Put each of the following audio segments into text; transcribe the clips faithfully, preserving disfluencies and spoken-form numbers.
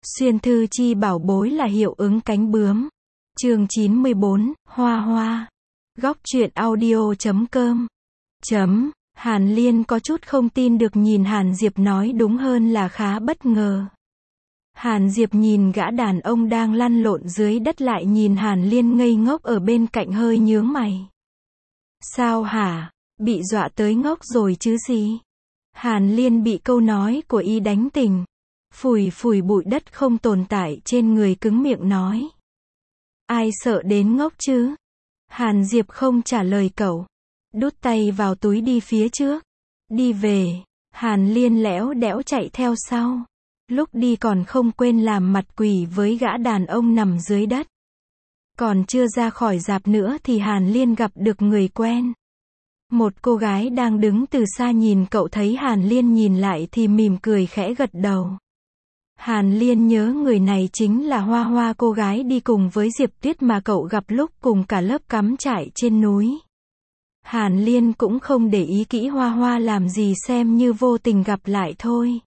Xuyên thư chi bảo bối là hiệu ứng cánh bướm. Chương chín mươi bốn, Hoa Hoa. Góc truyện audio chấm com. Chấm. Hàn Liên có chút không tin được nhìn Hàn Diệp, nói đúng hơn là khá bất ngờ. Hàn Diệp nhìn gã đàn ông đang lăn lộn dưới đất, lại nhìn Hàn Liên ngây ngốc ở bên cạnh, hơi nhướng mày. Sao hả? Bị dọa tới ngốc rồi chứ gì? Hàn Liên bị câu nói của y đánh tỉnh. Phủi phủi bụi đất không tồn tại trên người, cứng miệng nói. Ai sợ đến ngốc chứ? Hàn Diệp không trả lời cậu. Đút tay vào túi đi phía trước. Đi về. Hàn Liên lẽo đẽo chạy theo sau. Lúc đi còn không quên làm mặt quỷ với gã đàn ông nằm dưới đất. Còn chưa ra khỏi rạp nữa thì Hàn Liên gặp được người quen. Một cô gái đang đứng từ xa nhìn cậu, thấy Hàn Liên nhìn lại thì mỉm cười khẽ gật đầu. Hàn Liên nhớ người này chính là Hoa Hoa, cô gái đi cùng với Diệp Tuyết mà cậu gặp lúc cùng cả lớp cắm trại trên núi. Hàn Liên cũng không để ý kỹ Hoa Hoa làm gì, xem như vô tình gặp lại thôi.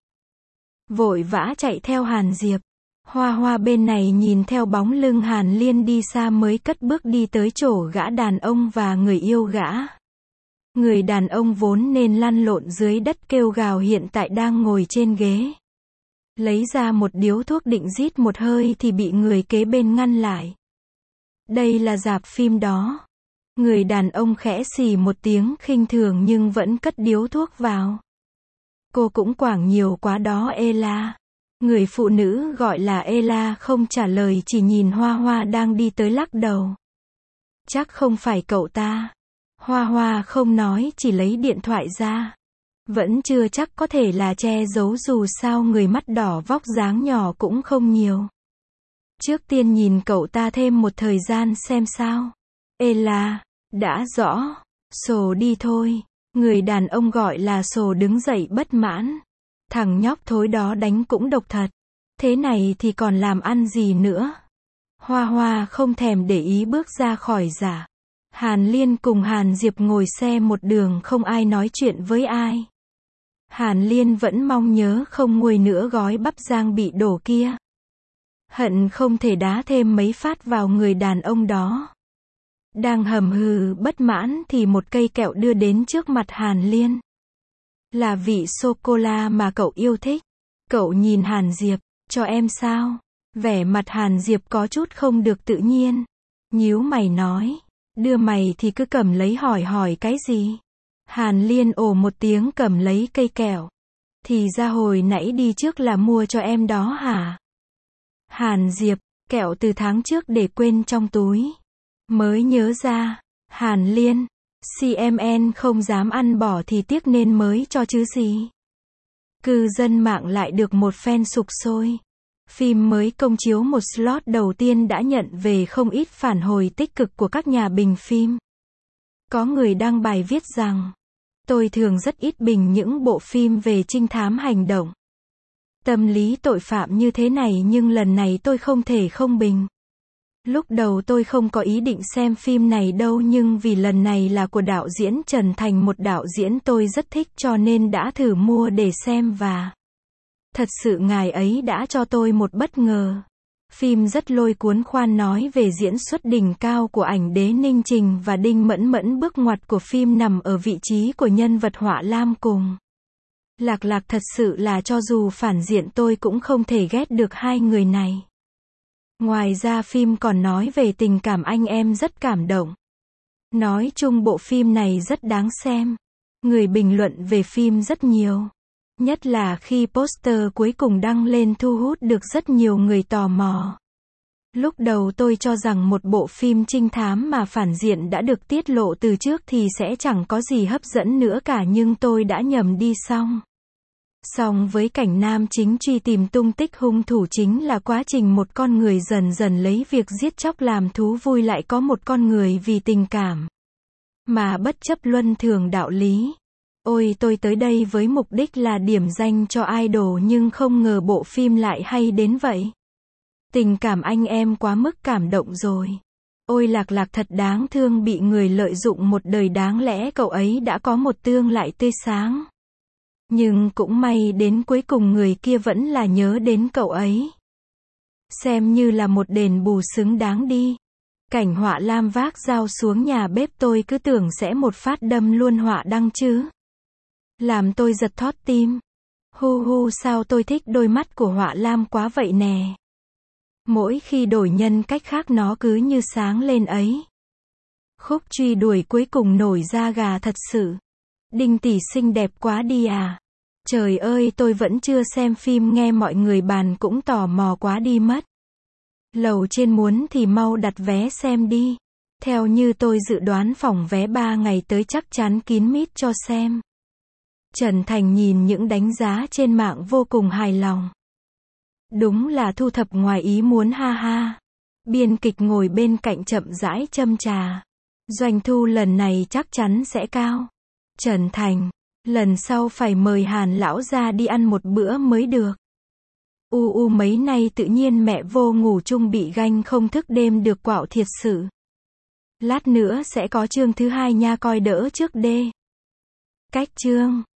Vội vã chạy theo Hàn Diệp. Hoa Hoa bên này nhìn theo bóng lưng Hàn Liên đi xa mới cất bước đi tới chỗ gã đàn ông và người yêu gã. Người đàn ông vốn nên lăn lộn dưới đất kêu gào hiện tại đang ngồi trên ghế. Lấy ra một điếu thuốc định rít một hơi thì bị người kế bên ngăn lại. Đây là rạp phim đó. Người đàn ông khẽ xì một tiếng khinh thường nhưng vẫn cất điếu thuốc vào. Cô cũng quảng nhiều quá đó Ella. Người phụ nữ gọi là Ella không trả lời, chỉ nhìn Hoa Hoa đang đi tới lắc đầu. Chắc không phải cậu ta. Hoa Hoa không nói, chỉ lấy điện thoại ra. Vẫn chưa chắc, có thể là che giấu, dù sao người mắt đỏ vóc dáng nhỏ cũng không nhiều. Trước tiên nhìn cậu ta thêm một thời gian xem sao. Ella, đã rõ. Sồ đi thôi. Người đàn ông gọi là Sồ đứng dậy bất mãn. Thằng nhóc thối đó đánh cũng độc thật. Thế này thì còn làm ăn gì nữa. Hoa Hoa không thèm để ý bước ra khỏi rạp. Hàn Liên cùng Hàn Diệp ngồi xe một đường, không ai nói chuyện với ai. Hàn Liên vẫn mong nhớ không nguôi nữa gói bắp rang bị đổ kia. Hận không thể đá thêm mấy phát vào người đàn ông đó. Đang hầm hừ bất mãn thì một cây kẹo đưa đến trước mặt Hàn Liên. Là vị sô-cô-la mà cậu yêu thích. Cậu nhìn Hàn Diệp, cho em sao? Vẻ mặt Hàn Diệp có chút không được tự nhiên. Nhíu mày nói, đưa mày thì cứ cầm lấy, hỏi hỏi cái gì? Hàn Liên ồ một tiếng cầm lấy cây kẹo. Thì ra hồi nãy đi trước là mua cho em đó hả? Hàn Diệp, kẹo từ tháng trước để quên trong túi. Mới nhớ ra. Hàn Liên, xê em en không dám ăn bỏ thì tiếc nên mới cho chứ gì. Cư dân mạng lại được một phen sục sôi. Phim mới công chiếu một slot đầu tiên đã nhận về không ít phản hồi tích cực của các nhà bình phim. Có người đăng bài viết rằng, tôi thường rất ít bình những bộ phim về trinh thám hành động, tâm lý tội phạm như thế này, nhưng lần này tôi không thể không bình. Lúc đầu tôi không có ý định xem phim này đâu, nhưng vì lần này là của đạo diễn Trần Thành, một đạo diễn tôi rất thích, cho nên đã thử mua để xem và thật sự ngài ấy đã cho tôi một bất ngờ. Phim rất lôi cuốn, khoan nói về diễn xuất đỉnh cao của ảnh đế Ninh Trình và Đinh Mẫn Mẫn, bước ngoặt của phim nằm ở vị trí của nhân vật Họa Lam cùng Lạc Lạc. Thật sự là cho dù phản diện tôi cũng không thể ghét được hai người này. Ngoài ra phim còn nói về tình cảm anh em, rất cảm động. Nói chung bộ phim này rất đáng xem. Người bình luận về phim rất nhiều. Nhất là khi poster cuối cùng đăng lên thu hút được rất nhiều người tò mò. Lúc đầu tôi cho rằng một bộ phim trinh thám mà phản diện đã được tiết lộ từ trước thì sẽ chẳng có gì hấp dẫn nữa cả, nhưng tôi đã nhầm đi xong. Song với cảnh nam chính truy tìm tung tích hung thủ, chính là quá trình một con người dần dần lấy việc giết chóc làm thú vui, lại có một con người vì tình cảm mà bất chấp luân thường đạo lý. Ôi, tôi tới đây với mục đích là điểm danh cho idol, nhưng không ngờ bộ phim lại hay đến vậy. Tình cảm anh em quá mức cảm động rồi. Ôi Lạc Lạc thật đáng thương, bị người lợi dụng một đời, đáng lẽ cậu ấy đã có một tương lai tươi sáng. Nhưng cũng may đến cuối cùng người kia vẫn là nhớ đến cậu ấy. Xem như là một đền bù xứng đáng đi. Cảnh Họa Lam vác dao xuống nhà bếp tôi cứ tưởng sẽ một phát đâm luôn họa đăng chứ. Làm tôi giật thót tim. Hu hu sao tôi thích đôi mắt của Họa Lam quá vậy nè. Mỗi khi đổi nhân cách khác nó cứ như sáng lên ấy. Khúc truy đuổi cuối cùng nổi da gà thật sự. Đinh tỷ xinh đẹp quá đi à. Trời ơi tôi vẫn chưa xem phim nghe mọi người bàn cũng tò mò quá đi mất. Lầu trên muốn thì mau đặt vé xem đi. Theo như tôi dự đoán phòng vé ba ngày tới chắc chắn kín mít cho xem. Trần Thành nhìn những đánh giá trên mạng vô cùng hài lòng. Đúng là thu thập ngoài ý muốn ha ha. Biên kịch ngồi bên cạnh chậm rãi châm trà. Doanh thu lần này chắc chắn sẽ cao. Trần Thành, lần sau phải mời Hàn lão ra đi ăn một bữa mới được. U u mấy nay tự nhiên mẹ vô ngủ chung bị ganh không thức đêm được quạo thiệt sự. Lát nữa sẽ có chương thứ hai nha coi đỡ trước đê. Cách chương